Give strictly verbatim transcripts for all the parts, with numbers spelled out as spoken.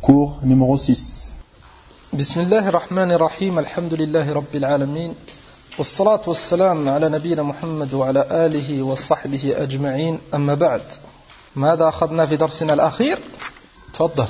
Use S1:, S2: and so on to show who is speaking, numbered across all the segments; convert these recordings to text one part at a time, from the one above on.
S1: Cours numéro six.
S2: Bismillahir Rahmanir Rahim, alhamdulillahi Rabbil Alamin, wassalatu wassalam ala nabiyyina Muhammad wa ala alihi wa sahbihi ajma'in, amma ba'd. ماذا أخذنا في درسنا الأخير؟ تفضل.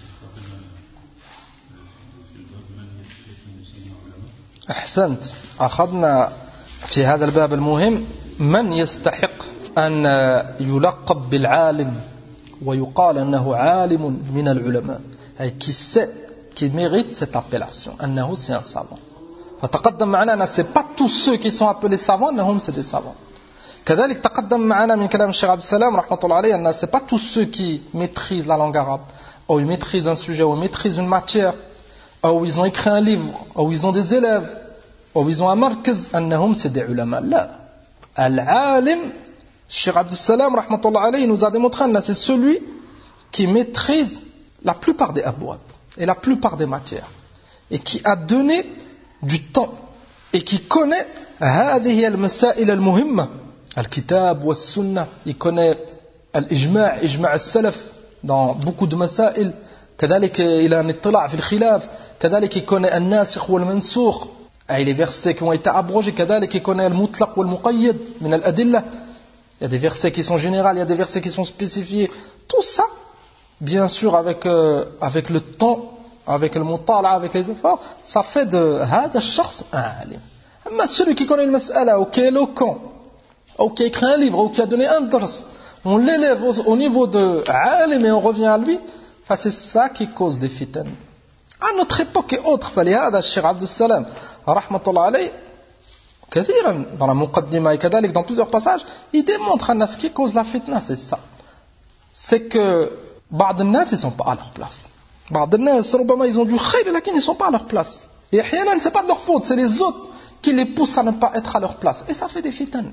S2: أحسنت. أخذنا في هذا الباب المهم من يستحق أن يلقب بالعالم ويقال أنه عالم من العلماء، أي qui sait, qui mérite cette appellation, أنه c'est un savant. فتقدم معنا أن c'est pas tous ceux qui sont appelés savants أنهم c'est des savants. كذلك تقدم معنا من كلام الشيخ عبد السلام رحمة الله عليه أن c'est pas tous ceux qui maîtrisent la langue arabe, ou ils maîtrisent un sujet, ou ils maîtrisent une matière, ou ils ont écrit un livre, ou ils ont des élèves, ou ils ont un markaz, أنهم c'est des ulama. لا. Al-alim, Cheikh Abdel Salam rahmatullah alayhi nous a démontré que c'est celui qui maîtrise la plupart des abwab et la plupart des matières et qui a donné du temps et qui connaît هذه المسائل المهمة الكتاب والسنة. Il connaît الإجماع إجماع السلف dans beaucoup de مسائل. كذلك il a un اطلاع في الخلاف. كذلك il connaît الناسخ والمنسوخ أي les versets qui ont été abrogés. كذلك il connaît المطلق والمقيد من الأدلة. Il y a des versets qui sont généraux, il y a des versets qui sont spécifiés. Tout ça, bien sûr, avec, euh, avec le temps, avec le mutala, avec les efforts, ça fait de هذا الشخص un alim. Mais celui qui connaît le mas'ala, ou qui est éloquent, ou qui a écrit un livre, ou qui a donné un dars, on l'élève au, au niveau de alim et on revient à lui, enfin, c'est ça qui cause des fitans. À notre époque et autres, فلهذا الشيخ عبد السلام رحمة الله عليه كثيرا dans la muqaddima et كذلك dans plusieurs passages, il démontre à ce qui cause la fitna, c'est ça. C'est que بعض الناس ils sont pas à leur place. بعض الناس ربما ils ont du khayr mais ils sont pas à leur place. Et احيانا c'est pas de leur faute, c'est les autres qui les poussent à ne pas être à leur place. Et ça fait des fitans.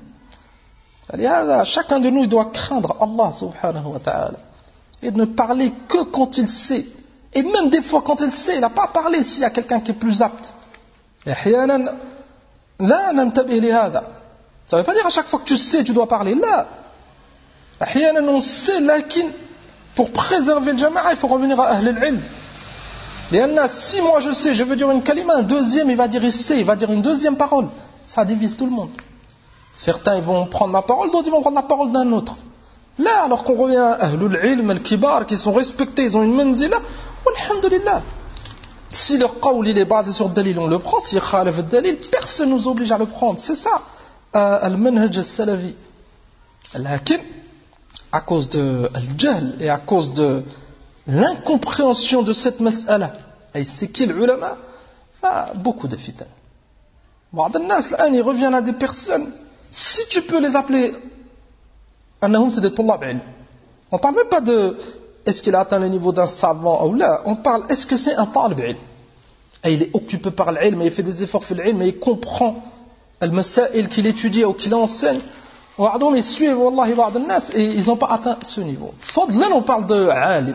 S2: لهذا chacun de nous il doit craindre Allah subhanahu wa ta'ala et ne parler que quand il sait. Et même des fois quand il sait, il n'a pas parlé s'il y a quelqu'un qui est plus apte. Et احيانا لا ننتبه لهذا. Ça ne veut pas dire à chaque fois que tu sais tu dois parler. لا. أحيانا on sait لكن pour préserver le jama'a il faut revenir à أهل العلم. لأن si moi je sais je veux dire une kalima, un deuxième il va dire il sait, il va dire une deuxième parole. Ça divise tout le monde. Certains ils vont prendre ma parole, d'autres ils vont prendre la parole d'un autre. Là alors qu'on revient à أهل العلم الكبار qui sont respectés, ils ont une manzila. Walhamdulillah. Si leur qawl il est basé sur le dalil, on le prend. Si il khalif le dalil, personne ne nous oblige à le prendre. C'est ça, euh, al-manhaj al-salafi. Lakin, à cause de al-jahl et à cause de l'incompréhension de cette mas'ala, et c'est qui l'ulama, beaucoup de fitan. بعض الناس الآن ils reviennent à des personnes, si tu peux les appeler, annahum c'est des tullab ilm. On parle même pas de est-ce qu'il a atteint le niveau d'un savant ou là, on parle est-ce que c'est un talib ilm. Et il est occupé par l'ilm, mais il fait des efforts pour l'ilm, mais il comprend le masail qu'il étudie ou qu'il enseigne. Ils suivent wallahi بعض الناس et ils n'ont pas atteint ce niveau. Là on parle de alim.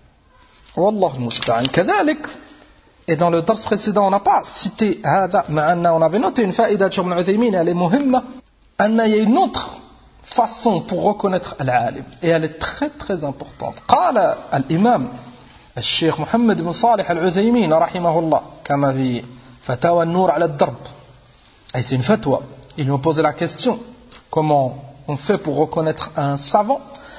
S2: Wallah al-musta'an. كذلك, et dans le dars précédent on n'a pas cité هذا مع أن on avait noté une faïda de Ibn Uthaymin, elle est muhimma, أن il y a une autre façon pour reconnaître al-alim et elle est très très importante. قال الإمام الشيخ محمد بن صالح العثيمين رحمه الله كما في فتاوى النور على الدرب. Et c'est une fatwa. Ils lui ont posé la question comment on fait pour reconnaître un savant.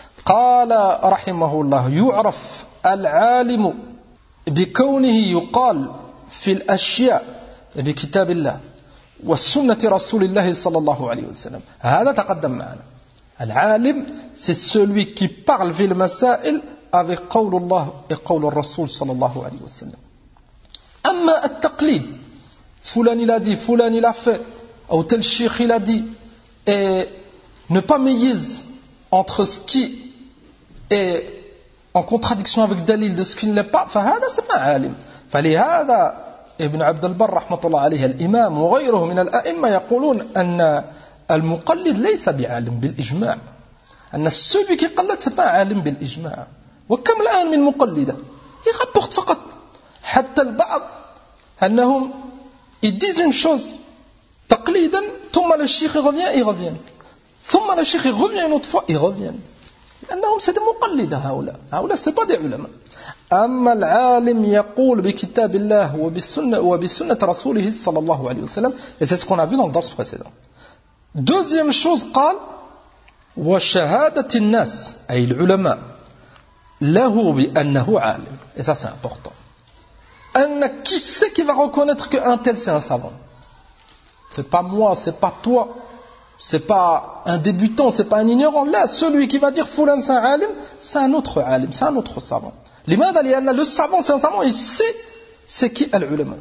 S2: قال رحمه الله يعرف العالم بكونه يقال في الأشياء بكتاب الله والسنة رسول الله صلى الله عليه وسلم. هذا تقدم معنا. العالم c'est celui qui parle في المسائل avec قول الله et قول الرسول صلى الله عليه وسلم. أما التقليد فلان il a dit, فلان il a fait, ou tel cheikh il a dit, et ne pas méyise entre ce qui est en contradiction avec dalil de ce qui ne l'est pas, فهذا c'est pas عالم. فلهذا ابن عبد البر رحمة الله عليه الإمام وغيره من الأئمة يقولون أن المقلد ليس بعالم بالإجماع. أن celui qui قلد c'est pas عالم بالإجماع. وكم الآن من مقلدة يغبط فقط. حتى البعض أنهم ils disent une chose تقليدا ثم le cheikh revient, ils reviennent. ثم le cheikh revient une autre fois, ils reviennent. لأنهم سيد مقلدة هؤلاء هؤلاء c'est pas des علماء. أما العالم يقول بكتاب الله وبالسنة وبسنة رسوله صلى الله عليه وسلم, et c'est ce qu'on a vu dans le dars précédent. Deuxième chose, قال وشهادة الناس أي العلماء له بأنه عالم, et ça c'est important. أن qui c'est qui va reconnaître qu'un tel c'est un savant? C'est pas moi, c'est pas toi, c'est pas un débutant, c'est pas un ignorant. Là, celui qui va dire Foulan c'est un alim, c'est un autre alim, c'est un autre savant. لماذا؟ لأن le savant c'est un savant, il sait c'est qui العلماء.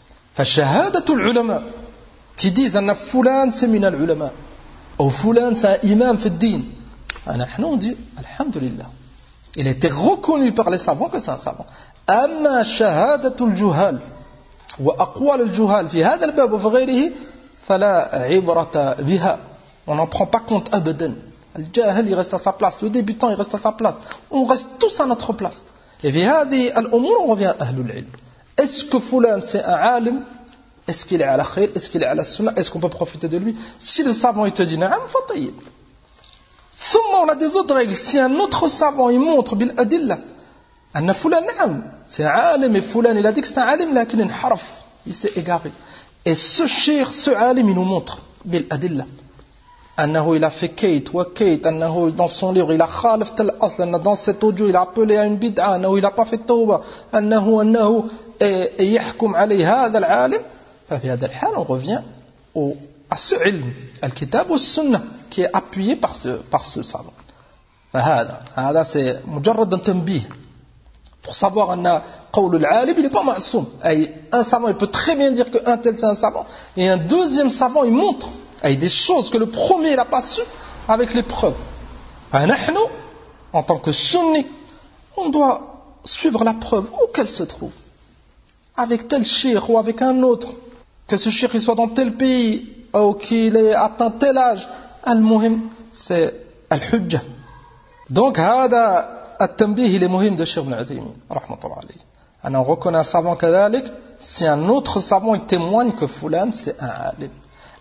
S2: فشهادة العلماء qui disent أن فلان c'est من العلماء أو فلان c'est un imam في الدين. نحن on dit الحمد لله, il a été reconnu par les savants que c'est un savant. أما شهادة الجهال وأقوال الجهال في هذا الباب وفي غيره فلا عبرة بها, on n'en prend pas compte أبدا. الجاهل il reste à sa place, le débutant il reste à sa place, on reste tous à notre place. Et في هذه الأمور on revient à أهل العلم. Est-ce que فلان c'est un alim? Est-ce qu'il est à la khayr? Est-ce qu'il est à la sunna? Est-ce qu'on peut profiter de lui? Si le savant il te dit na'am, fatayyib. Seulement on a des autres règles. Si un autre savant il montre bil adilla anna fulan na'am, c'est un alim, et fulan il a dit que c'est un alim, lakin inharaf, il s'est égaré. Et ce cheikh, ce alim il nous montre bil adilla annahu il a fait kayt wa kayt, annahu dans son livre il a khalaf tel asl, dans cet audio il a appelé à une bid'a, annahu il a pas fait tawba, annahu annahu yahkum alayhi hadha al-alim. ففي هذا الحال on revient au, à ce ilm, al-kitab wa sunnah, qui est appuyé par ce, par ce savant. فهذا هذا c'est مجرد تنبيه pour savoir أن قول العالم il n'est pas معصوم. Un savant il peut très bien dire qu'un tel c'est un savant, et un deuxième savant il montre des choses que le premier n'a pas su avec les preuves. فنحن en tant que sunni on doit suivre la preuve où qu'elle se trouve, avec tel cheikh ou avec un autre, que ce cheikh il soit dans tel pays ou qu'il ait atteint tel âge. Al-muhim c'est al-hujja. Donc هذا التنبيه il est muhim de Cheikh Ibn Uthaymin rahmatullah alayhi. On reconnaît un savant كذلك si un autre savant il témoigne que fulan c'est un alim.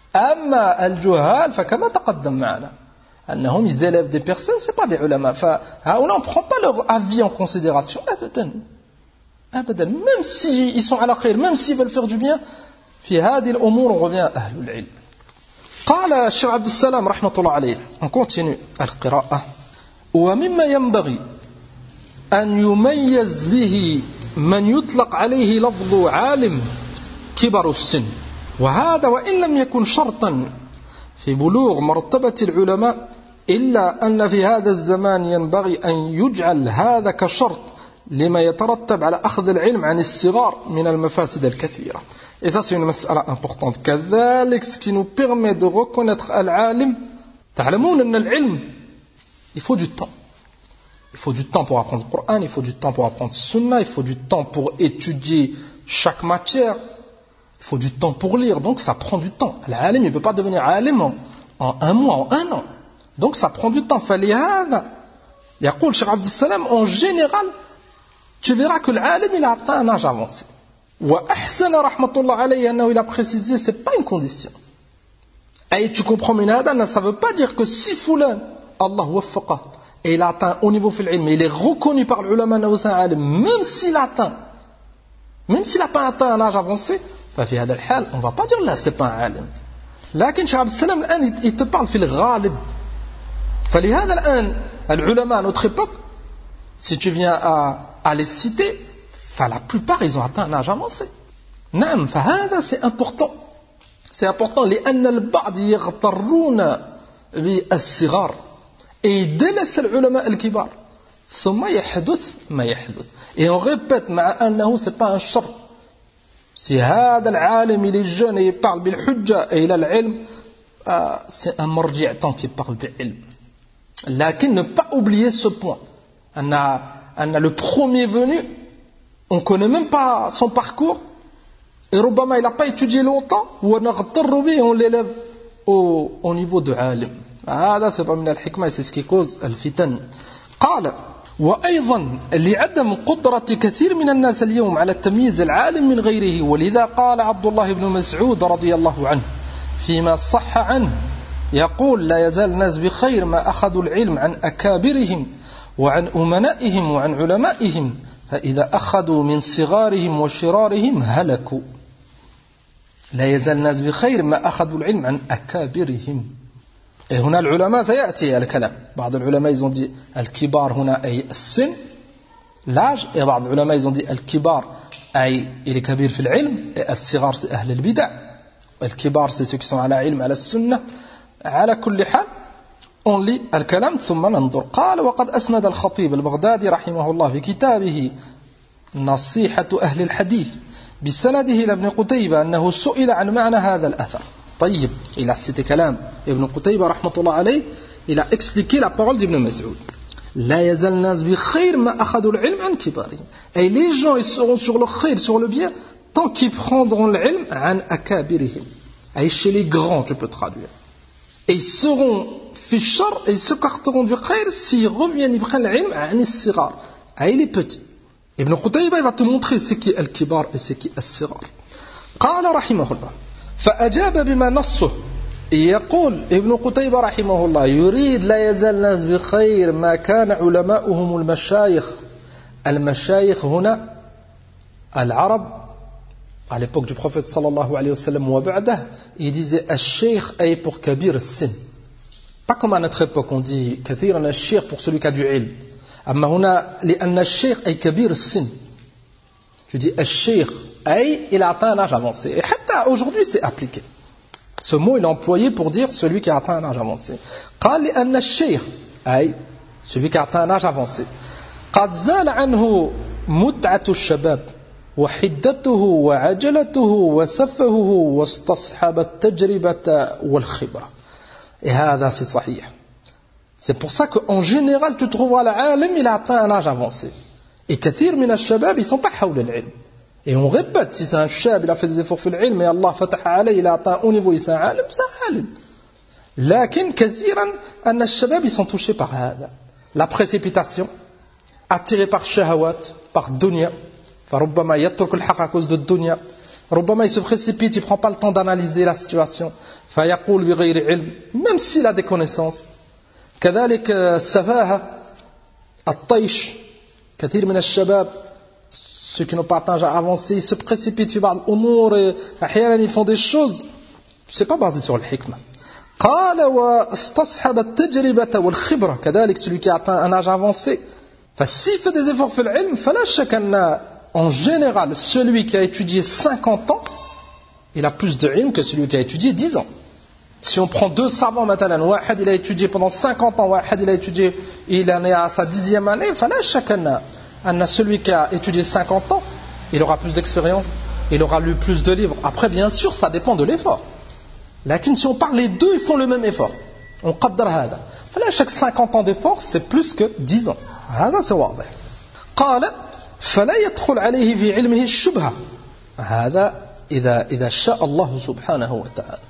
S2: أما الجهال فكما تقدم معنا أنهم ils élèvent des personnes, c'est pas des ulama. On ne prend pas leur avis en considération. أبدا أبدا, même s'ils sont à la khayr, même s'ils veulent faire du bien. في هذه الأمور on revient à أهل العلم. قال الشيخ عبد السلام رحمة الله عليه, on continue القراءة. ومما ينبغي أن يميز به من يطلق عليه لفظ عالم كبر السن, وهذا وإن لم يكن شرطا في بلوغ مرتبة العلماء إلا أن في هذا الزمان ينبغي أن يجعل هذا كشرط لما يترتب على أخذ العلم عن الصغار من المفاسد الكثيرة. Et ça c'est une مسألة importante. كذلك ce qui nous permet de reconnaître العالم, تعلمون أن العلم il faut du temps. Il faut du temps pour apprendre le Coran, il faut du temps pour apprendre le Sunna, il faut du temps pour étudier chaque matière, il faut du temps pour lire, donc ça prend du temps. L'alim il ne peut pas devenir alim en, en un mois, en un an. Donc ça prend du temps. فلهذا يقول Cheikh Abdel Salam, en général tu verras que l'alim il a atteint un âge avancé. وأحسن رحمة الله عليه أنه il a précisé, c'est pas une condition. Et tu comprends من هذا, ça veut pas dire que si fulan Allah waffaqah et il a atteint au niveau fil ilm, il est reconnu par l'ulama أنه c'est un alim, même s'il atteint, même s'il n'a pas atteint un âge avancé, ففي هذا الحال on va pas dire là c'est pas un alim. لكن شيخ عبد السلام الآن il te parle في الغالب. فلهذا الآن العلماء à notre époque, si tu viens à, à les citer, enfin, la plupart ils ont atteint un âge avancé. نعم, فهذا c'est important. C'est important لأن البعض يغترون بالصغار et ils délaissent العلماء الكبار ثم يحدث ما يحدث. Et on répète مع أنه c'est pas un شرط. Si هذا العالم il est jeune et il parle بالحجة et il a العلم, euh, c'est un marji' tant qu'il parle بالعلم. لكن ne pas oublier ce point. On a, on a le premier venu, on ne connaît même pas son parcours, et ربما il n'a pas étudié longtemps, ونغتر به, on l'élève au, au niveau de alim. هذا c'est pas من الحكمة, c'est ce qui cause الفتن. قال وأيضا لعدم قدرة كثير من الناس اليوم على التمييز العالم من غيره, ولذا قال عبد الله بن مسعود رضي الله عنه فيما صح عنه يقول لا يزال الناس بخير ما أخذوا العلم عن أكابرهم وعن أمنائهم وعن علمائهم فإذا أخذوا من صغارهم وشرارهم هلكوا. لا يزال الناس بخير ما أخذوا العلم عن أكابرهم. هنا العلماء سيأتي الكلام. بعض العلماء ils ont dit الكبار هنا أي السن l'âge et بعض العلماء ils ont dit الكبار أي الكبير في العلم الصغار c'est أهل البدع الكبار c'est ceux qui sont على علم على السنة. على كل حال on lit الكلام ثم ننظر. قال وقد أسند الخطيب البغدادي رحمه الله في كتابه نصيحة أهل الحديث بسنده إلى ابن قتيبة أنه سئل عن معنى هذا الأثر. طيب il a cité كلام ابن قتيبة رحمة الله عليه. Il a expliqué la parole d'Ibn Mas'ud. لا يزال الناس بخير ما أخذوا العلم عن كبارهم. Et les gens ils seront sur le khayr, sur le bien tant qu'ils prendront l'ilm عن أكابرهم. Et chez les grands tu peux traduire. Et ils seront fi shar et ils s'écarteront du khayr s'ils reviennent ils prennent l'ilm عن الصغار. Et les petits. Ibn Qutayba va te montrer ce qui est al-kibar et ce qui est al-sigar. قال رحمه الله فأجاب بما نصه. يقول ابن قتيبة رحمه الله يريد لا يزال الناس بخير ما كان علماؤهم المشايخ. المشايخ هنا العرب à l'époque du prophète sallallahu alayhi wa sallam وبعده ils disaient الشيخ أي pour كبير السن. Pas comme à notre époque on dit كثيرا الشيخ pour celui qui a du ilm. أما هنا لأن الشيخ أي كبير السن. Tu dis الشيخ أي il a atteint un âge avancé. Et حتى aujourd'hui c'est appliqué. Ce mot il est employé pour dire celui qui a atteint un âge avancé. قال لأن الشيخ أي celui qui a atteint un âge avancé. قد زال عنه متعة الشباب وحدته وعجلته وسفهه واستصحب التجربة والخبرة. Et هذا c'est صحيح. C'est pour ça qu'en général tu trouveras l'âlim il a atteint un âge avancé. Et كثير من الشباب ils sont pas حول العلم. Et on répète, si c'est un chab, il a fait des efforts في العلم, mais Allah فتح عليه, il a atteint au niveau, il c'est un alim, c'est un alim. لكن كثيرا أن الشباب ils sont touchés par هذا. La précipitation, attiré par shahawat, par dunya. فربما يترك الحق à cause de dunya. ربما il se précipite, il ne prend pas le temps d'analyser la situation. فيقول بغير علم, même s'il a des connaissances. كذلك السفاهة, الطيش, كثير من الشباب ceux qui n'ont pas atteint à avancer, ils se précipitent في بعض الأمور et أحيانا ils font des choses c'est pas basé sur le hikmah. قال واستصحب التجربة والخبرة. كذلك celui qui a atteint un âge avancé s'il fait des efforts في العلم فلا شك أن en général celui qui a étudié cinquante ans il a plus de ilm que celui qui a étudié dix ans. Si on prend deux savants مثلا واحد il a étudié pendant cinquante ans واحد il a étudié il en est à sa dixième année فلا شك أن أن celui qui a étudié cinquante ans il aura plus d'expérience, il aura lu plus de livres. Après bien sûr ça dépend de l'effort. Lakin si on parle les deux ils font le même effort. On قدر هذا. فلا شك cinquante ans d'effort c'est plus que dix ans. هذا c'est واضح. قال فلا يدخل عليه في علمه الشبهة. هذا إذا إذا شاء الله سبحانه وتعالى.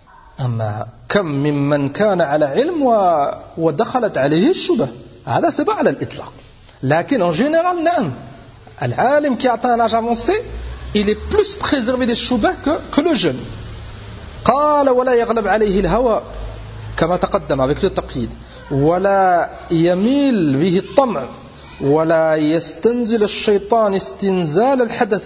S2: أما كم ممن كان على علم ودخلت عليه الشبهة. هذا سبع على الإطلاق. لكن en général نعم العالم qui atteint un âge avancé il est plus préservé des shubah que, que le jeune. قال ولا يغلب عليه الهوى كما تقدم avec le taqyid ولا يميل به الطمع ولا يستنزل الشيطان استنزال الحدث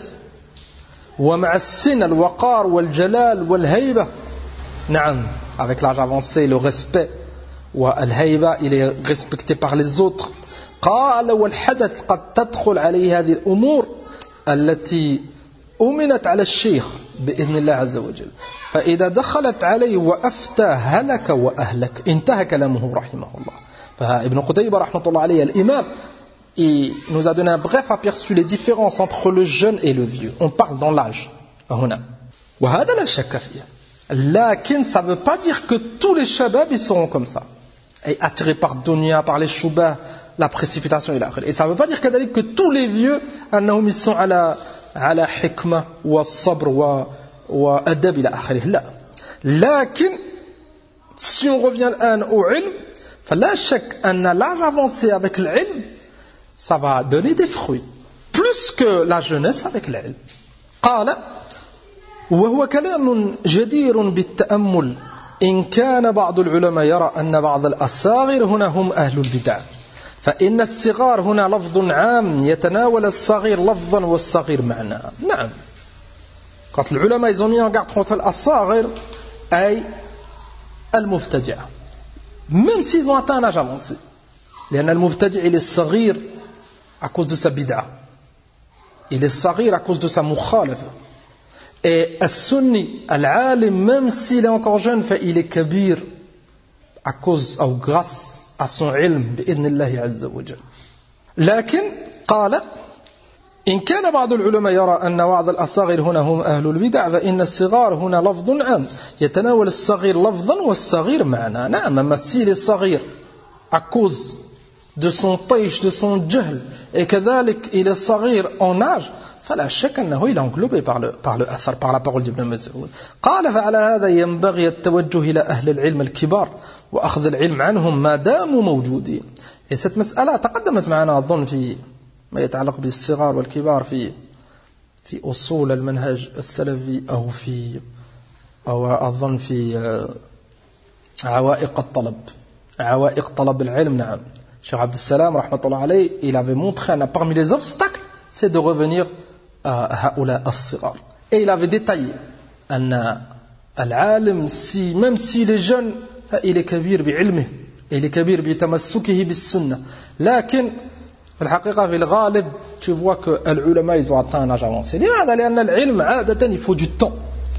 S2: ومع السن الوقار والجلال والهيبة. نعم avec l'âge avancé le respect والهيبة il est respecté par les autres. قال والحدث قد تدخل عليه هذه الأمور التي أمنت على الشيخ بإذن الله عز وجل فإذا دخلت عليه وأفتى هلك وأهلك. انتهى كلامه رحمه الله. فابن قتيبة رحمة الله عليه الإمام il nous a donné un bref aperçu les différences entre le jeune et le vieux. On parle dans l'âge هنا وهذا لا شك فيه. لكن ça ne veut pas dire que tous les shabab ils seront comme ça et attirés par dunya, par les shubah, la précipitation et ça ne veut pas dire que tous les vieux أنهم ils sont على على حكمة والصبر وأدب إلى آخره. لا لكن si on revient الآن au علم فلا شك أن l'âge avancé avec l'ilm ça va donner des fruits plus que la jeunesse avec l'ilm. قال وهو كلام جدير بالتأمل إن كان بعض العلماء يرى أن بعض الأصاغر هنا هم أهل البدع فإن الصغار هنا لفظ عام يتناول الصغير لفظا والصغير معنى. نعم. Quand les ulama ils ont mis en garde contre l'assaghir ay al-mubtadi', même s'ils ont atteint un âge avancé. لأن المبتدع il est صغير à cause de sa bid'a. Il est صغير à cause de sa mukhalafa. Et al-sunni, al-alim, même s'il est encore jeune, il est kabir à cause ou grâce à son ilm بإذن الله عز وجل. لكن قال إن كان بعض العلماء يرى أن بعض الأصاغر هنا هم أهل البدع فإن الصغار هنا لفظ عام يتناول الصغير لفظا والصغير معنى. نعم. أما s'il est صغير à cause de son طيش, de son jahl, et كذلك il est صغير en âge, فلا شك أنه il est englobé par le, par le أثر, par la parole d'Ibn Mas'ud. قال فعلى هذا ينبغي التوجه إلى أهل العلم الكبار وأخذ العلم عنهم ما داموا موجودين. Et cette مسألة تقدمت معنا أظن في ما يتعلق بالصغار والكبار في في أصول المنهج السلفي أو في أو أظن في عوائق الطلب عوائق طلب العلم. نعم. Cheikh Abdel Salam rahmatullah alayhi, il avait montré que parmi les obstacles c'est de revenir à هؤلاء الصغار. Et il avait détaillé أن العالم si même s'il est jeune il est كبير بعلمه, il est كبير بتمسكه بالسنة. لكن في الحقيقة في الغالب tu vois que العلماء ils ont atteint un âge avancé. لماذا؟ لأن العلم عادة il faut du temps.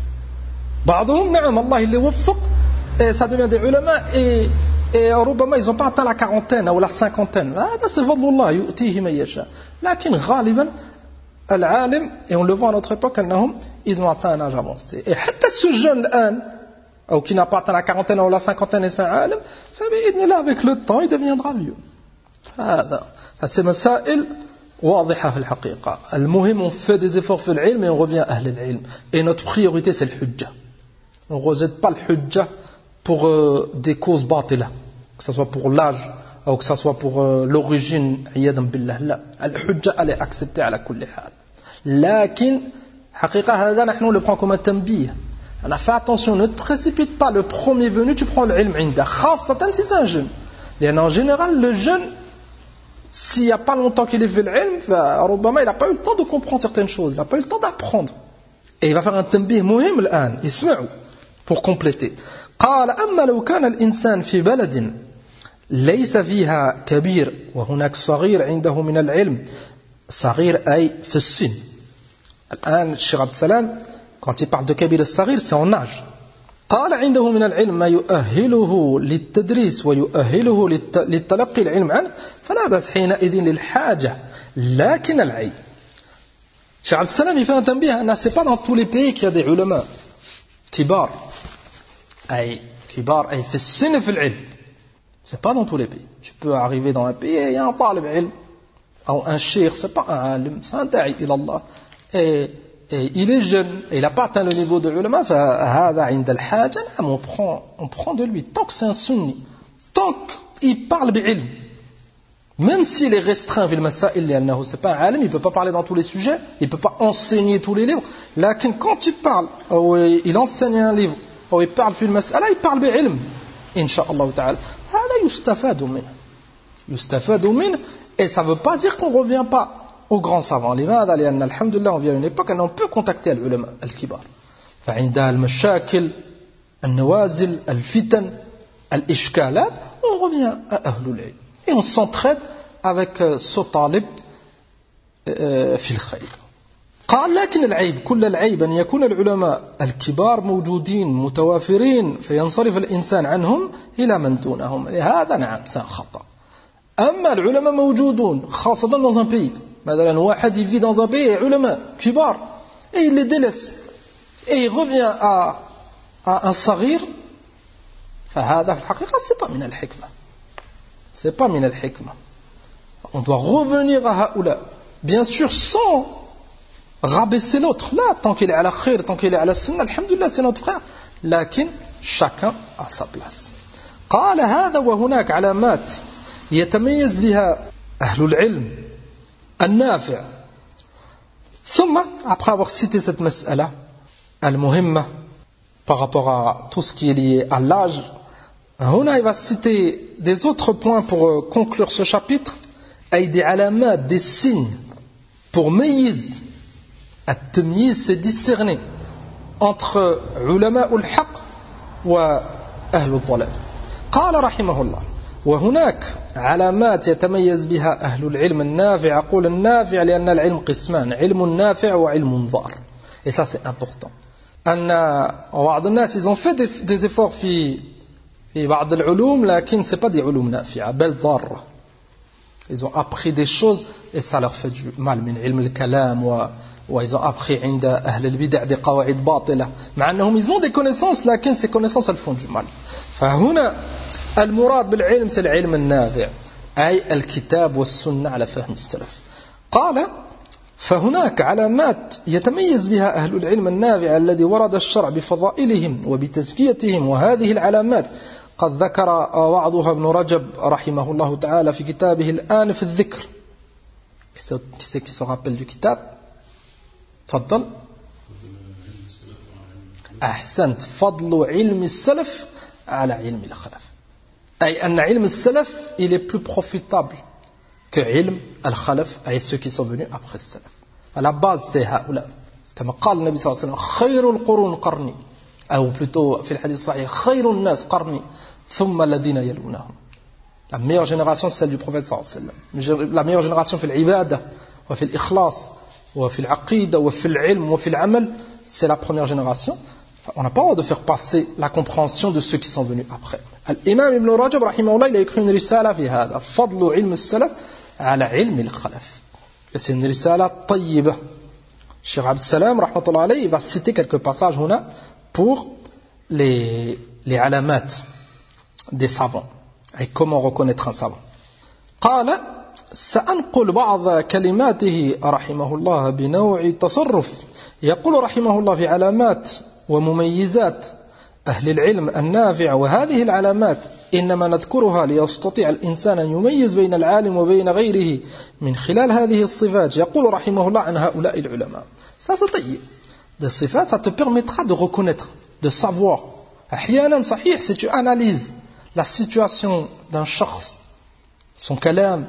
S2: بعضهم نعم الله اللي وفق et ça devient des علماء et et ربما ils n'ont pas atteint la quarantaine ou la cinquantaine. هذا c'est فضل الله يؤتيه من يشاء. لكن غالبا العالم et on le voit à notre époque أنهم ils ont atteint un âge avancé. Et حتى ce jeune الآن ou qui n'a pas atteint la quarantaine ou la cinquantaine et c'est un عالم فبإذن الله avec le temps il deviendra vieux. هذا ces مسائل واضحة في الحقيقة. المهم on fait des efforts في العلم et on revient à أهل العلم. Et notre priorité c'est le hujja. On ne rejette pas le hujja pour euh, des causes batilah, que ce soit pour l'âge ou que ce soit pour euh, l'origine. عياذا بالله لا. الحجة elle est acceptée على كل حال. لكن حقيقة هذا نحن le prend comme un تنبيه. On a fait attention, ne te précipite pas, le premier venu tu prends le ilm عنده خاصة si c'est un jeune. لأن en général le jeune s'il n'y a pas longtemps qu'il ait fait l'ilm, ربما il n'a pas eu le temps de comprendre certaines choses, il n'a pas eu le temps d'apprendre. Et il va faire un تنبيه مهم الآن, اسمعوا pour compléter. قال أما لو كان الإنسان في بلد ليس فيها كبير وهناك صغير عنده من العلم, صغير أي في السن. الآن الشيخ عبد السلام quand il parle de كبير الصغير c'est en âge. قال عنده من العلم ما يؤهله للتدريس ويؤهله للتلقي العلم عنه فلا بأس حينئذ للحاجة. لكن العيب الشيخ عبد السلام il fait un تنبيه أن c'est pas dans tous les pays qu'il y a des علماء كبار أي كبار أي في السن في العلم. C'est pas dans tous les pays. Tu peux arriver dans un pays et il y a un talib ilm ou un cheikh, c'est pas un alim, c'est un da'i ila Allah. Et, et il est jeune et il n'a pas atteint le niveau de ulama. فهذا عند الحاجة نعم on prend, on prend de lui tant que c'est un sunni, tant qu'il parle بعلم, même s'il est restreint في المسائل لأنه c'est pas un alim, il peut pas parler dans tous les sujets, il peut pas enseigner tous les livres. لكن quand il parle ou il enseigne un livre ou il parle في المسألة, il parle بعلم إن شاء الله تعالى. هذا يستفاد منه يستفاد منه. Et ça ne veut pas dire qu'on ne revient pas aux grands savants. لماذا؟ لأن الحمد لله on vient à une époque où on peut contacter العلماء الكبار. فعندها المشاكل النوازل الفتن الإشكالات on revient à أهل العلم et on s'entraide avec ce طالب في الخير. قال لكن العيب كل العيب أن يكون العلماء الكبار موجودين متوافرين فينصرف الإنسان عنهم إلى من دونهم. هذا نعم c'est خطأ. أما العلماء موجودون خاصة dans un pays, مثلا واحد il vit dans un pays علماء كبار et il les délaisse et il revient à, à un صغير, فهذا في الحقيقة c'est pas من الحكمة, c'est pas من الحكمة. On doit revenir à هؤلاء, bien sûr sans rabaisser l'autre. Là, tant qu'il est à la khir, tant qu'il est à la sunna, alhamdulillah, c'est notre frère. لكن chacun à sa place. قال هذا وهناك علامات يتميز بها أهل العلم النافع. ثم après avoir cité cette مسألة المهمة par rapport à tout ce qui est lié à l'âge. Huna, il va citer des autres points pour conclure ce chapitre, et des alamat, des signes pour mayiz. At-tamyiz, c'est discerner entre ulama ul-haq wa ahlu al-dhalal. قال رحمه الله وهناك علامات يتميز بها أهل العلم النافع. أقول النافع لأن العلم قسمان، علم نافع وعلم ضار. Et ça c'est important. أن بعض الناس ils ont fait des, des efforts في في بعض العلوم لكن c'est pas des علوم نافعة بل ضارة. Ils ont appris des choses et ça leur fait du mal من علم الكلام و وإذا appris عند أهل البدع des قواعد باطلة مع أنهم ils ont des connaissances لكن ces connaissances elles font du mal. فهنا المراد بالعلم c'est العلم النافع أي الكتاب والسنة على فهم السلف. قال فهناك علامات يتميز بها أهل العلم النافع الذي ورد الشرع بفضائلهم وبتزكيتهم، وهذه العلامات قد ذكر بعضها ابن رجب رحمه الله تعالى في كتابه الآن في الذكر. Qui c'est qui se rappelle du kitab? تفضل. أحسنت. فضل علم السلف على علم الخلف. أي أن علم السلف il est plus profitable que علم الخلف أي ceux qui sont venus après le salaf. À la base c'est هؤلاء كما قال النبي صلى الله عليه وسلم خير القرون قرني أو plutôt في الحديث الصحيح خير الناس قرني ثم الذين يلونهم. La meilleure génération c'est celle du prophète صلى الله عليه وسلم. La meilleure génération في العبادة وفي الإخلاص وفي العقيدة وفي العلم وفي العمل c'est la première génération. On n'a pas le droit de faire passer la compréhension de ceux qui sont venus après. L'imam Ibn Rajab, rahimahullah, il a écrit une risala fi hada, fadlu ilm al-salaf ala ilm al-khalaf. Et c'est une risala tayyiba. Cheikh Abd Salam, rahmatullah alayhi, il va citer quelques passages huna pour les, les alamat des savants. Et comment reconnaître un savant. قال سأنقل بعض كلماته رحمه الله بنوع تصرف. يقول رحمه الله في علامات ومميزات أهل العلم النافع، وهذه العلامات إنما نذكرها ليستطيع الإنسان أن يميز بين العالم وبين غيره من خلال هذه الصفات. يقول رحمه الله عن هؤلاء العلماء. Ça c'est طيب. Des صفات, ça te permettra de reconnaître, de savoir. أحيانا صحيح, si tu analyses la situation d'un shakhs, son kalam,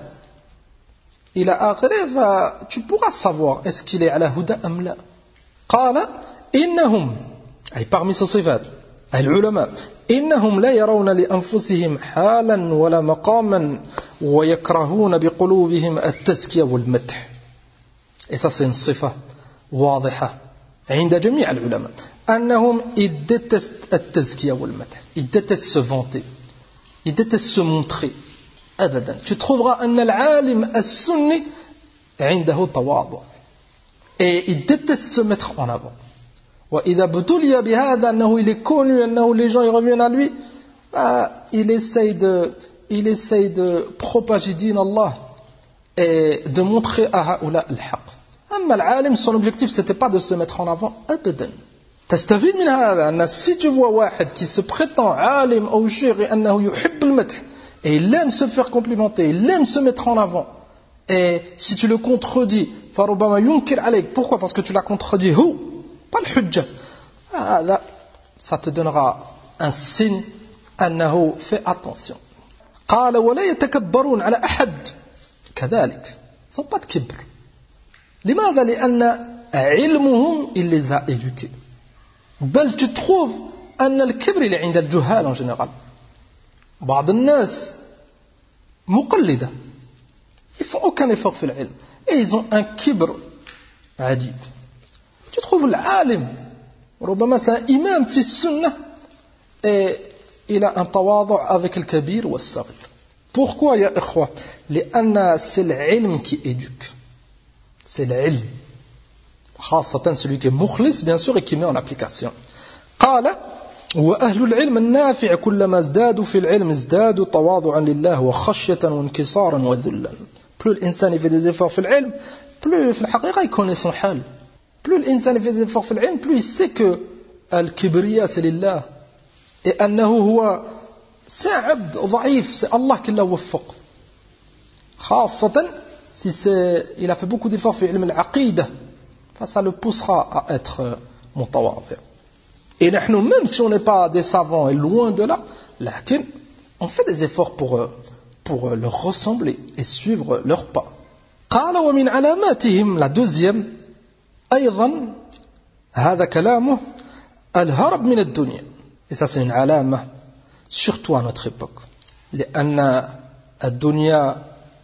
S2: إلى آخره, tu pourras savoir est-ce qu'il est على هدى أم لا. قال إنهم أي parmi ces صفات العلماء إنهم لا يرون لأنفسهم حالا ولا مقاما ويكرهون بقلوبهم التزكية والمدح. Et ça c'est une صفة واضحة عند جميع العلماء أنهم ils détestent التزكية والمدح. Ils détestent se vanter, ils détestent se montrer. أبدا. Tu trouveras أن العالم السني عنده تواضع et il déteste se mettre en avant. وإذا ابتلي بهذا أنه il est connu أنه les gens ils reviennent à lui, bah, il essaye de il essaye de propager din Allah et de montrer à هؤلاء الحق. أما العالم son objectif c'était pas de se mettre en avant أبدا. تستفيد من هذا أن si tu vois واحد qui se prétend عالم أو شيخ أنه يحب المدح et il aime se faire complimenter, il aime se mettre en avant, et si tu le contredis فربما ينكر عليك. Pourquoi? Parce que tu l'as contredit. هو pas le hujja. هذا ça te donnera un signe أنه fais attention. قال ولا يتكبرون على أحد كذلك. Ils n'ont pas de kibr. لماذا؟ لأن علمهم il les a éduqués. بل tu trouves أن الكبر اللي عند الجهال en général. بعض الناس مقلدة. Ils font aucun effort في العلم. Et ils ont un kibr عجيب. Tu trouves العالم ربما c'est un imam في السنة et il a un تواضع avec le كبير والصغير. Pourquoi يا إخوة؟ لأن c'est العلم qui éduque. C'est العلم. خاصة celui qui est مخلص bien sûr et qui met en application. قال وأهل العلم النافع كلما ازدادوا في العلم ازدادوا تواضعا لله وخشية وانكسارا وذلا. Plus l'insan fait des efforts في العلم, plus في الحقيقة il connaît son حال. Plus l'insan fait des efforts في العلم, plus il sait que الكبرياء c'est لله et أنه هو c'est un عبد ضعيف, c'est Allah qui l'a وفق. خاصة si c'est, il a fait beaucoup d'efforts في علم العقيدة, ça le poussera à être متواضع. Et nous, même si on n'est pas des savants et loin de là, on fait des efforts pour, pour leur ressembler et suivre leurs pas. قال ومن علاماتهم la deuxième أيضا هذا كلامه الهرب من الدنيا. Et ça c'est une علامة surtout à notre époque. لأن الدنيا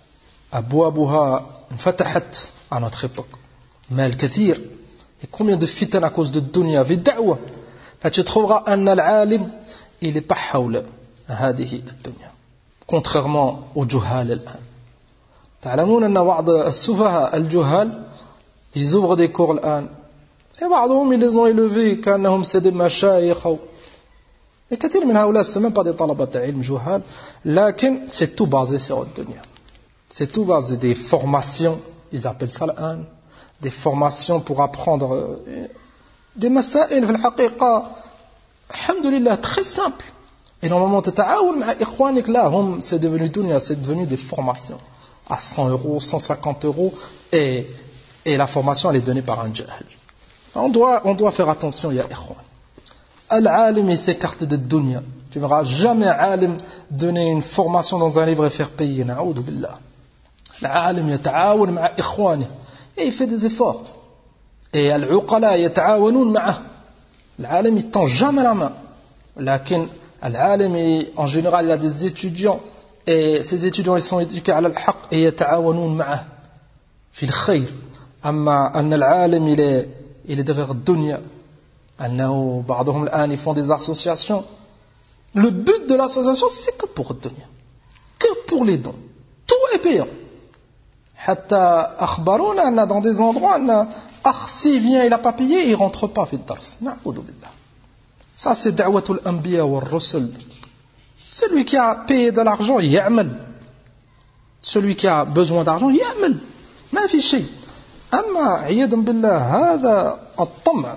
S2: أبوابها انفتحت à notre époque. مال كثير. Et combien de fitan à cause de dunya في الدعوة. Tu trouveras أن العالم il est pas حول هذه الدنيا. Contrairement aux جهال الآن. تعلمون أن بعض السفهاء الجهال ils ouvrent des cours الآن. Et بعضهم ils les ont élevés كأنهم c'est des مشايخ. Et كثير من هؤلاء c'est même pas des طلبة علم جهال. لكن c'est tout basé sur le dunya. C'est tout basé des formations, ils appellent ça الآن. Des formations pour apprendre des مسائل في الحقيقة الحمد لله très simple. Et normalement تتعاون مع إخوانك là هم c'est devenu dunya, c'est devenu des formations à cent euros, cent cinquante euros et, et la formation elle est donnée par un jahil. On doit, on doit faire attention, ya ikhwan. Al-alim il s'écarte de dunya. Tu ne verras jamais alim donner une formation dans un livre et faire payer. Na'oudou billah. Al-alim yata'awan ma'a ikhwani. Et il fait des efforts. Et al-uqala yata'awanoun ma'a. Al-alim il tend jamais la main. Lakin al-alim en général il a des étudiants. Et ces étudiants ils sont éduqués à l'haq et yata'awanoun ma'a. Fi l-khayr. Amma anna al-alim il est il est derrière dunya. أنه بعضهم الآن ils font des associations. Le but de l'association c'est que pour dunya, que pour les dons. Tout est payant. حتى أخبرونا أن dans des endroits أن أخ s'il vient il n'a pas payé il rentre pas في الدرس. نعوذ بالله. Ça c'est دعوة الأنبياء والرسل. Celui qui a payé de l'argent يعمل. Celui qui a besoin d'argent يعمل. ما في شيء. أما عياذا بالله هذا الطمع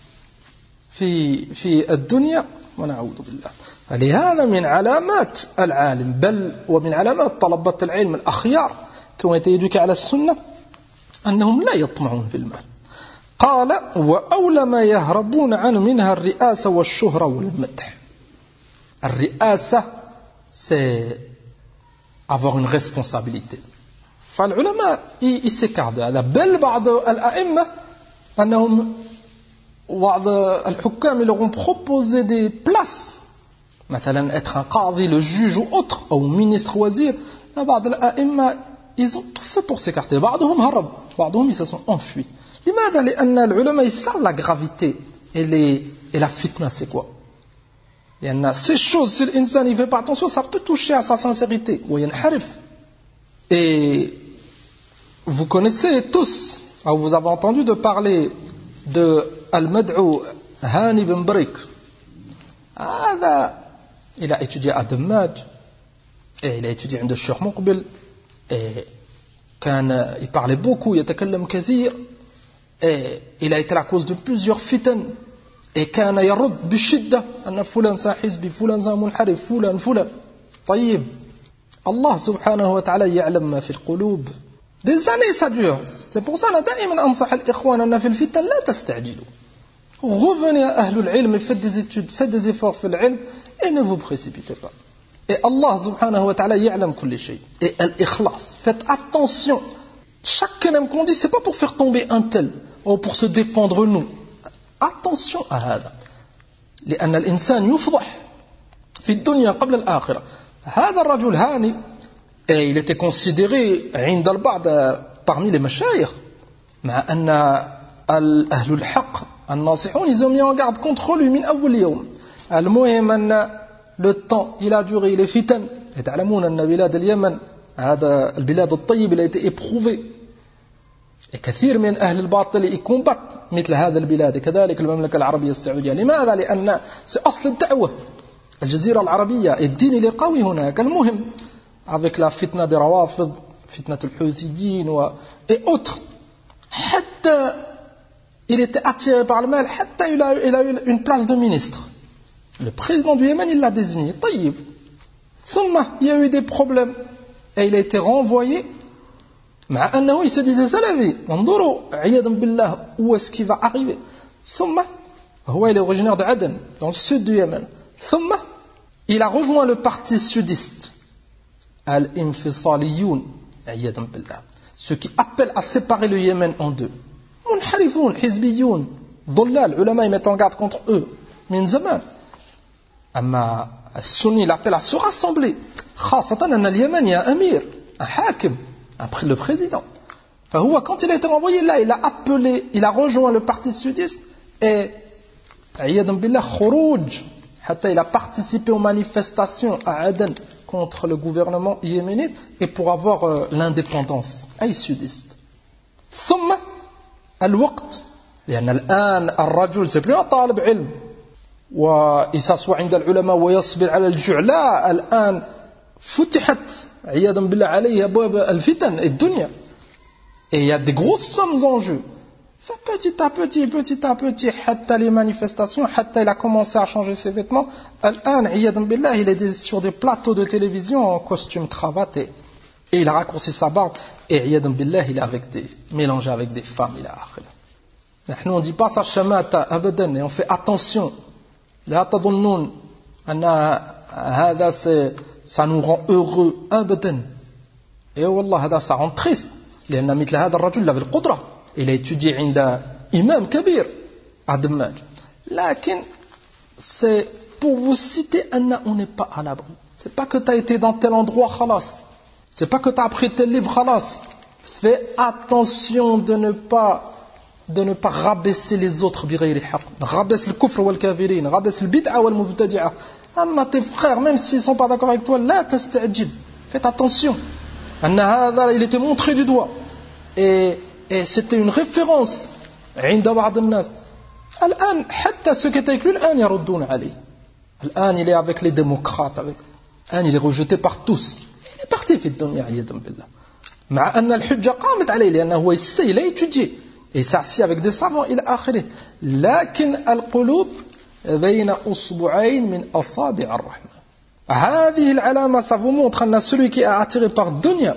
S2: في في الدنيا ونعوذ بالله. فلهذا من علامات العالم بل ومن علامات طلبة العلم الأخيار كما يتيجوك على السنة أنهم لا يطمعون في المال. قال وأولى ما يهربون عنه منها الرئاسة والشهرة والمدح. الرئاسة c'est avoir une responsabilité. فالعلماء ils s'écartent de هذا بل بعض الأئمة أنهم بعض الحكام leur ont proposé des places مثلا être un qadi, le juge ou autre ou ministre wazir. بعض الأئمة ils ont tout fait pour s'écarter. بعضهم هرب بعضهم ils se sont enfuis. لماذا؟ لأن العلماء ils savent la gravité et, les, et la fitna c'est quoi. لأن ces choses si l'insan il fait pas attention ça peut toucher à sa sincérité وينحرف. Et vous connaissez tous, ou vous avez entendu de parler de Al-Mad'ou Hani bin Brik. هذا il a étudié à Dammaj et il a étudié عند الشيخ مقبل et كان il parlait beaucoup يتكلم كثير et il a été la cause de plusieurs fitan et كان يرد بشدة أن فلان سا حزبي فلان سا منحرف فلان فلان. طيب Allah subhanahu wa ta'ala يعلم ما في القلوب. Des années ça dure. C'est pour ça أنا دائما أنصح الإخوان أن في الفتن لا تستعجلوا. Revenez à أهل العلم, faites des études, faites des efforts في العلم et ne vous précipitez pas. Et Allah subhanahu wa ta'ala يعلم كل شيء. Et al-ikhlas, faites attention. Chaque kalem qu'on dit, c'est pas pour faire tomber un tel ou pour se défendre nous. Attention à هذا. لأن الإنسان يفضح في الدنيا قبل الآخرة. هذا الرجل هاني et il était considéré عند البعض parmi les mashayikh مع أن أهل الحق الناصحون ils ont mis en garde contre lui من أول يوم. المهم أن le temps il a duré les fitan et تعلمون أن بلاد اليمن هذا البلاد الطيب il a été éprouvé et كثير من أهل الباطل ils combattent مثل هذا البلاد كذلك المملكة العربية السعودية. لماذا؟ لأن c'est أصل الدعوة الجزيرة العربية الدين اللي قوي هناك. المهم avec la fitna des rawafid, fitna al-Houthiyyin et autres. حتى il était attiré par le mal, حتى il a, il a eu une place de ministre. Le président du Yémen, il l'a désigné. طيب. ثم il y a eu des problèmes et il a été renvoyé. مع أنه il se disait salafi. انظروا عياذا بالله où est-ce qu'il va arriver. ثم هو il est originaire de Aden, dans le sud du Yémen. ثم il a rejoint le parti sudiste, Al-Infisaliyoun, عياذا بالله, ceux qui appellent à séparer le Yémen en deux. Munharifoun, Hizbiyoun, Dollal, ulama, ils mettent en garde contre eux. Min zaman. Amma Sunni, il appelle à se rassembler. Khasatan, dans le Yémen, il y a un amir, un hakim, après le président. Fahoua, quand il a été renvoyé là, il a appelé, il a rejoint le parti sudiste et, عياذا بالله, Khourouj, hatta il a participé aux manifestations à Aden contre le gouvernement yéménite et pour avoir euh, l'indépendance. Ay sudiste. ثم الوقت لأن الآن الرجل c'est plus un طالب علم ويساسوا عند العلماء ويصبر على الجوع. لا, الآن فتحت عياذا بالله عليه أبواب الفتن الدنيا et il y a des grosses sommes en jeu. Petit à petit, petit à petit, hatta les manifestations, hatta il a commencé à changer ses vêtements. Al-an, iyadun billah, il est sur des plateaux de télévision en costume cravate et, et il a raccourci sa barbe. Et iyadun billah, il est avec des, mélangé avec des femmes. Il a akhir. Nous on dit pas ça shamata abadan et on fait attention. La tadunnoun, anna hada c'est, ça nous rend heureux abadan. Et wallah, hada ça rend triste. لأن مثل هذا الرجل له القدرة. Il a étudié عند imam kabir à Dammaj. Lakin c'est pour vous citer anna on n'est pas à l'abri. C'est pas que tu as été dans tel endroit khalas. C'est pas que tu as appris tel livre khalas. Fais attention de ne pas de ne pas rabaisser les autres بغير حق. Rabaisse le kufr wal kafirin, rabaisse le bid'a wal mubtadi'a. Amma tes frères même s'ils sont pas d'accord avec toi, la tasta'jil. Faites attention. Anna hadha il était montré du doigt. Et Et c'était une référence عند بعض الناس. الآن حتى ceux qui étaient avec lui الآن يردون عليه. الآن il est avec les démocrates avec. الآن il est rejeté par tous. Il est parti في الدنيا عياذا بالله. مع أن الحجة قامت عليه لأنه هو يسي il a étudié. Et il s'est assis avec des savants إلى آخره. لكن القلوب بين أصبعين من أصابع الرحمن. هذه العلامة ça vous montre أن celui qui est attiré par الدنيا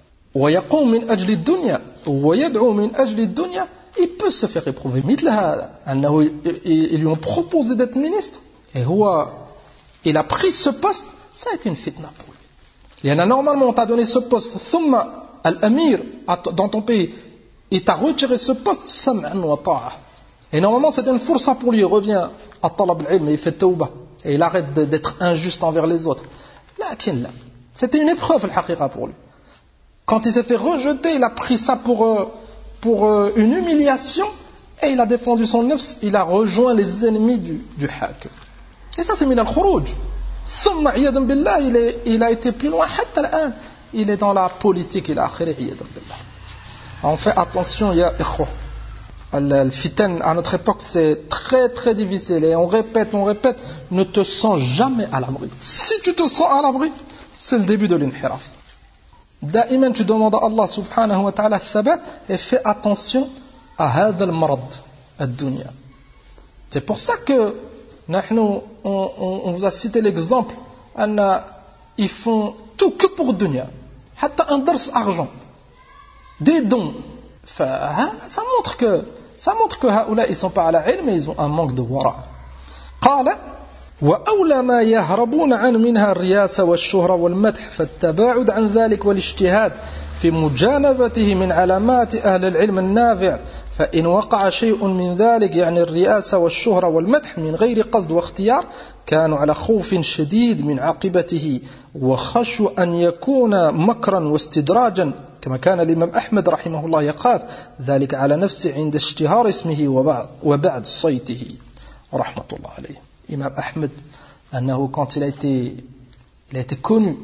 S2: ويقوم من أجل الدنيا ويدعو من أجل الدنيا il peut se faire éprouver مثل هذا أنه ils lui ont proposé d'être ministre et هو il a pris ce poste ça a été une fitna pour lui لأن normalement on t'a donné ce poste ثم الأمير dans ton pays il t'a retiré ce poste سمعا وطاعة et normalement c'était une فرصة pour lui il revient à طلب العلم il fait توبة et il arrête d'être injuste envers les autres لكن لا c'était une épreuve الحقيقة pour lui. Quand il s'est fait rejeter, il a pris ça pour, euh, pour euh, une humiliation et il a défendu son nefs, il a rejoint les ennemis du, du hakim. Et ça c'est min al-khuruj. Thumma iyadan billah, il, est, il a été plus loin, hatta al-an, il est dans la politique, il a akhiri iyadan billah. On fait attention, ya ikhwa. Al-fitan à notre époque c'est très très difficile et on répète, on répète, ne te sens jamais à l'abri. Si tu te sens à l'abri, c'est le début de l'inhiraf. دائما tu demandes à Allah subhanahu wa ta'ala thabat et fais attention à هذا المرض الدنيا. C'est pour ça que نحن on, on, on vous a cité l'exemple أن ils font tout que pour dunya حتى un dars argent des dons ça montre que ça montre que هؤلاء ils sont pas à la ilm mais ils ont un manque de wara. قال وأولى ما يهربون عنه منها الرياسة والشهرة والمدح فالتباعد عن ذلك والاجتهاد في مجانبته من علامات أهل العلم النافع فإن وقع شيء من ذلك يعني الرياسة والشهرة والمدح من غير قصد واختيار كانوا على خوف شديد من عاقبته وخشوا أن يكون مكرا واستدراجا كما كان الإمام أحمد رحمه الله يخاف ذلك على نفسه عند اشتهار اسمه وبعد, وبعد صيته رحمة الله عليه. Imam Ahmed, quand il a été, il a été connu,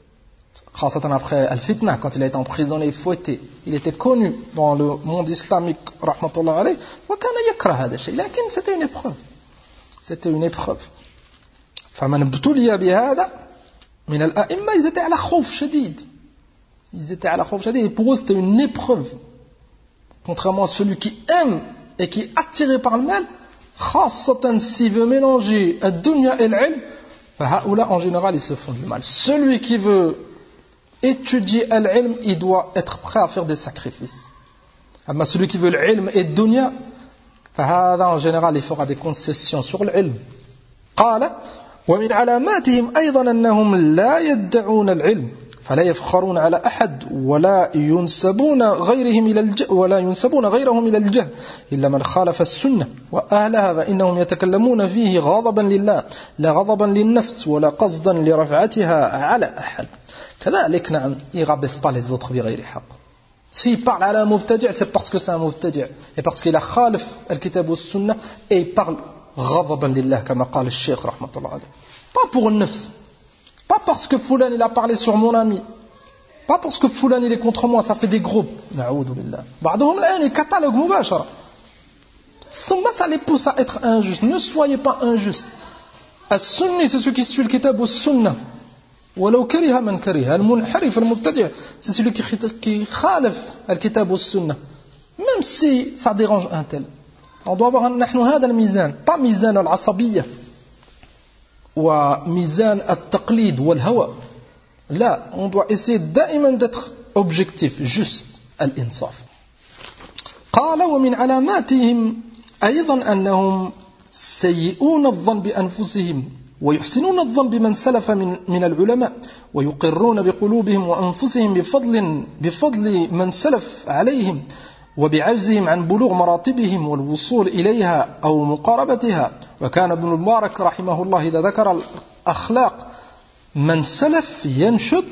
S2: après Al-Fitna, quand il a été emprisonné et fouetté, il était connu dans le monde islamique, rahmatullah alayh, c'était une épreuve. C'était une épreuve. فمن ابتلي بهذا من الأئمة ils étaient à la خوف شديد. Ils étaient à la خوف شديد et pour eux c'était une épreuve. Contrairement à celui qui aime et qui est attiré par le mal, خاصة s'il veut mélanger الدنيا et l'ilm, فهؤلاء en général ils se font du mal. Celui qui veut étudier l'ilm, il doit être prêt à faire des sacrifices. Mais celui qui veut l'ilm et الدنيا, فهذا en général il fera des concessions sur العلم. قال ومن علاماتهم أيضا أنهم لا يدعون العلم فلا يفخرون على أحد ولا ينسبون غيرهم إلى الج... ولا ينسبون غيرهم إلى الجهل إلا من خالف السنة وأهلها فإنهم يتكلمون فيه غضبا لله لا غضبا للنفس ولا قصدا لرفعتها على أحد. كذلك نعم ils rabaissent pas les autres بغير حق. S'il parle à un mubtadi' c'est parce que c'est un mubtadi' et parce qu'il a khalif al-kitab wa sunnah et il parle غضبا لله كما قال الشيخ رحمة الله عليه. Pas pour une nafs. Pas parce que Foulan il a parlé sur mon ami. Pas parce que Foulan il est contre moi, ça fait des groupes. Na'oudou billah. بعضهم الآن il catalogue مباشرة. ثم ça les pousse à être injustes. Ne soyez pas injustes. As-sunni c'est celui qui suit le kitab wa sunnah. ولو كره من كره. المنحرف المبتدع c'est celui qui خالف الكتاب والسنة. Même si ça dérange un tel. On doit avoir نحن هذا الميزان. Pas ميزان العصبية. وميزان التقليد والهوى. لا, on doit essayer دائما d'être objectif, juste, الإنصاف. قال ومن علاماتهم أيضا أنهم سيئون الظن بأنفسهم ويحسنون الظن بمن سلف من من العلماء ويقرون بقلوبهم وأنفسهم بفضل بفضل من سلف عليهم وبعجزهم عن بلوغ مراتبهم والوصول إليها أو مقاربتها. وكان ابن المبارك رحمه الله إذا ذكر الأخلاق من سلف ينشد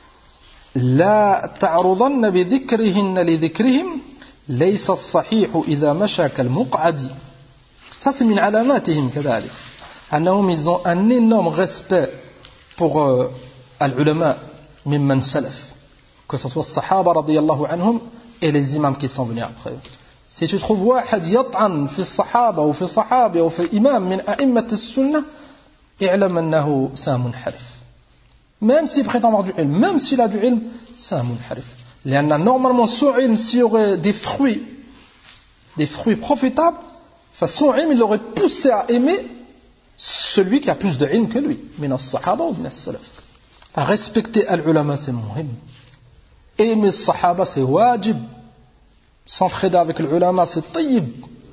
S2: لا تعرضن بذكرهن لذكرهم ليس الصحيح إذا مشى كالمقعد. Ça c'est من علاماتهم كذلك أنهم ils ont un énorme respect pour euh, العلماء ممن سلف, que ce soit الصحابة رضي الله عنهم et les imams qui sont venus après. Si tu trouves واحد يطعن في الصحابة أو في الصحابة أو في إمام من أئمة السنة اعلم أنه c'est un منحرف. Même s'il prétend avoir du ilm, même s'il a du ilm, c'est un munharif. لأن normalement son ilm, s'il y aurait des fruits, des fruits profitables, son ilm il l'aurait poussé à aimer celui qui a plus de ilm que lui, min as-sahaba ou min as-salaf. À respecter al-ulama c'est muhim. Aimer as-sahaba c'est wajib. S'entraider avec l'ulama c'est tayyib.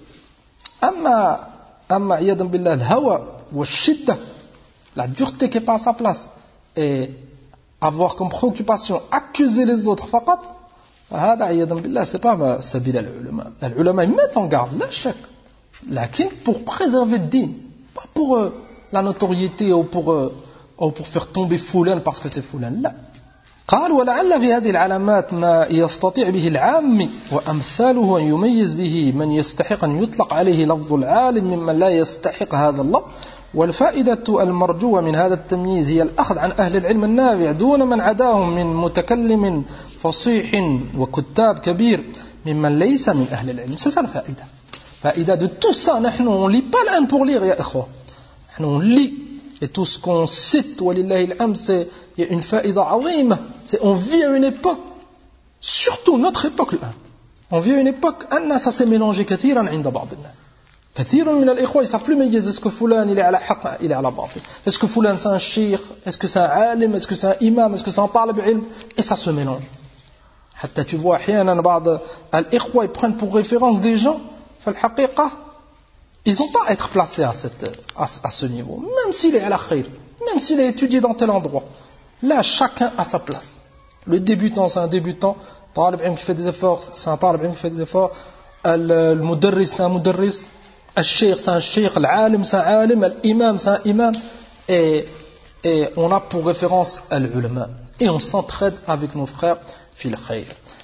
S2: Amma, amma iyadan billah al-hawa wa shidda, la dureté qui n'est pas à sa place, et avoir comme préoccupation accuser les autres faqat, هذا عياذا بالله c'est pas سبيل العلماء. العلماء ils mettent en garde لا شك, لكن pour préserver le din, pas pour euh, la notoriété ou pour euh, ou pour faire tomber فلان parce que c'est فلان. لا. قال ولعل في هذه العلامات ما يستطيع به العام وأمثاله أن يميز به من يستحق أن يطلق عليه لفظ العالم ممن لا يستحق هذا اللفظ. والفائدة المرجوة من هذا التمييز هي الأخذ عن أهل العلم النافع دون من عداهم من متكلم فصيح وكتاب كبير ممن ليس من أهل العلم. C'est ça la فائدة. فائدة de tout ça. نحن on lit pas l'un pour lire يا إخوة. نحن on lit et tout ce qu'on cite ولله الحمد c'est il y a une فائدة عظيمة. C'est on vit à une époque, surtout notre époque là. On vit à une époque أن ça s'est mélangé كثيرا عند بعض الناس. كثير من الإخوة يصير plus ميز est-ce que فلان il est على حق il est على باطل. Est-ce que فلان c'est un cheikh, est-ce que c'est un عالم, est-ce que c'est un imam, est-ce que c'est un طالب علم, et ça se mélange. حتى tu vois أحيانا بعض الإخوة ils prennent pour référence des gens في الحقيقة ils n'ont pas à être placés à cette à, à ce niveau, même s'il est à la khayr, même s'il est étudié dans tel endroit. Là chacun a sa place. Le débutant c'est un débutant, طالب علم qui fait des efforts c'est un طالب علم qui fait des efforts, المدرس c'est un مدرس, الشيخ c'est un cheikh, العالم c'est un عالم, l'imam c'est un imam, et, et on a pour référence l'ulama, et on s'entraide avec nos frères في الخير.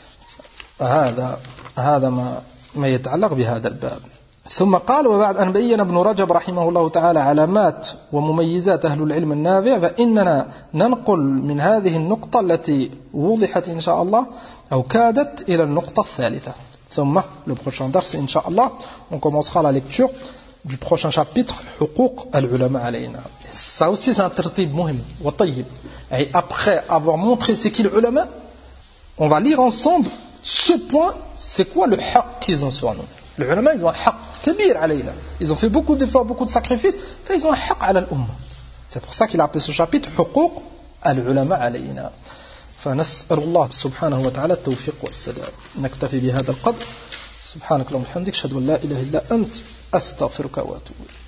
S2: هذا هذا ما ما يتعلق بهذا الباب. ثم قال وبعد أن بين ابن رجب رحمه الله تعالى علامات ومميزات أهل العلم النافع فإننا ننقل من هذه النقطة التي وضحت إن شاء الله أو كادت إلى النقطة الثالثة. ثم le prochain dars Inch'Allah on commencera la lecture du prochain chapitre حقوق العلماء علينا. Ça aussi c'est un tertib muhim wa tayyib. Et après avoir montré c'est qui l'ulama, on va lire ensemble ce point, c'est quoi le haqq qu'ils ont sur nous. Les ulama ils ont un haqq كبير علينا. Ils ont fait beaucoup d'efforts, beaucoup de sacrifices, ils ont un haqq على الأمة. C'est pour ça qu'il a appelé ce chapitre حقوق العلماء علينا. فنسأل الله سبحانه وتعالى التوفيق والسداد. نكتفي بهذا القدر. سبحانك اللهم وبحمدك أشهد أن لا إله إلا أنت أستغفرك وأتوب إليك